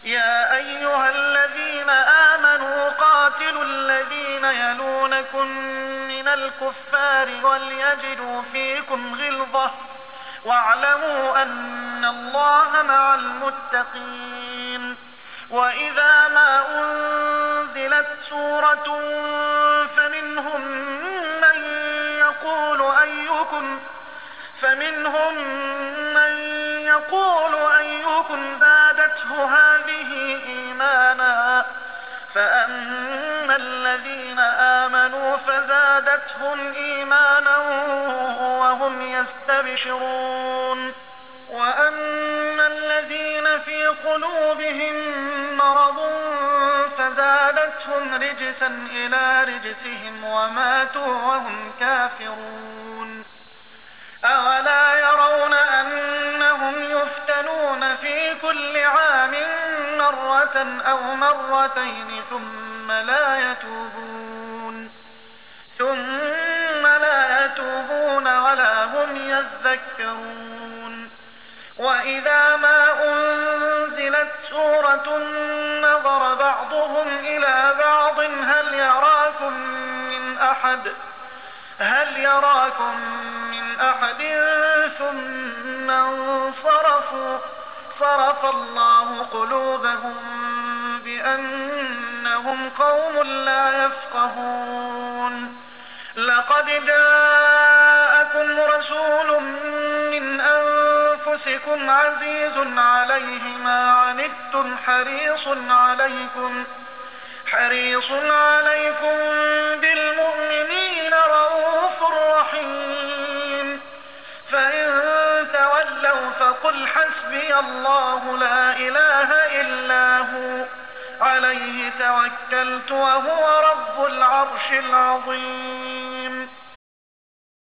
يا أيها الذين آمنوا قاتلوا الذين يلونكم من الكفار وليجدوا فيكم غلظة واعلموا أن الله مع المتقين. وإذا ما أنزلت سورة فمنهم من يقول أيكم زادته هذه إيمانا فأما الذين آمنوا فزادتهم إيمانا وهم يستبشرون. وأما الذين في قلوبهم مرض فزادتهم رجسا إلى رجسهم وماتوا وهم كافرون. أولا يرون أنهم يفتنون في كل عام مرة أو مرتين ثم لا يتوبون ولا هم يذكرون. وإذا ما أنزلت سورة نظر بعضهم إلى بعض هل يراكم من أحد ثم انصرفوا صرف الله قلوبهم بأنهم قوم لا يفقهون. لقد جاءكم رسول من أنفسكم عزيز عليه ما عنتم حريص عليكم بالمؤمنين رؤوف رحيم. فإن تولوا فقل حسبي الله لا إله إلا هو عليه توكلت وهو رب العرش العظيم.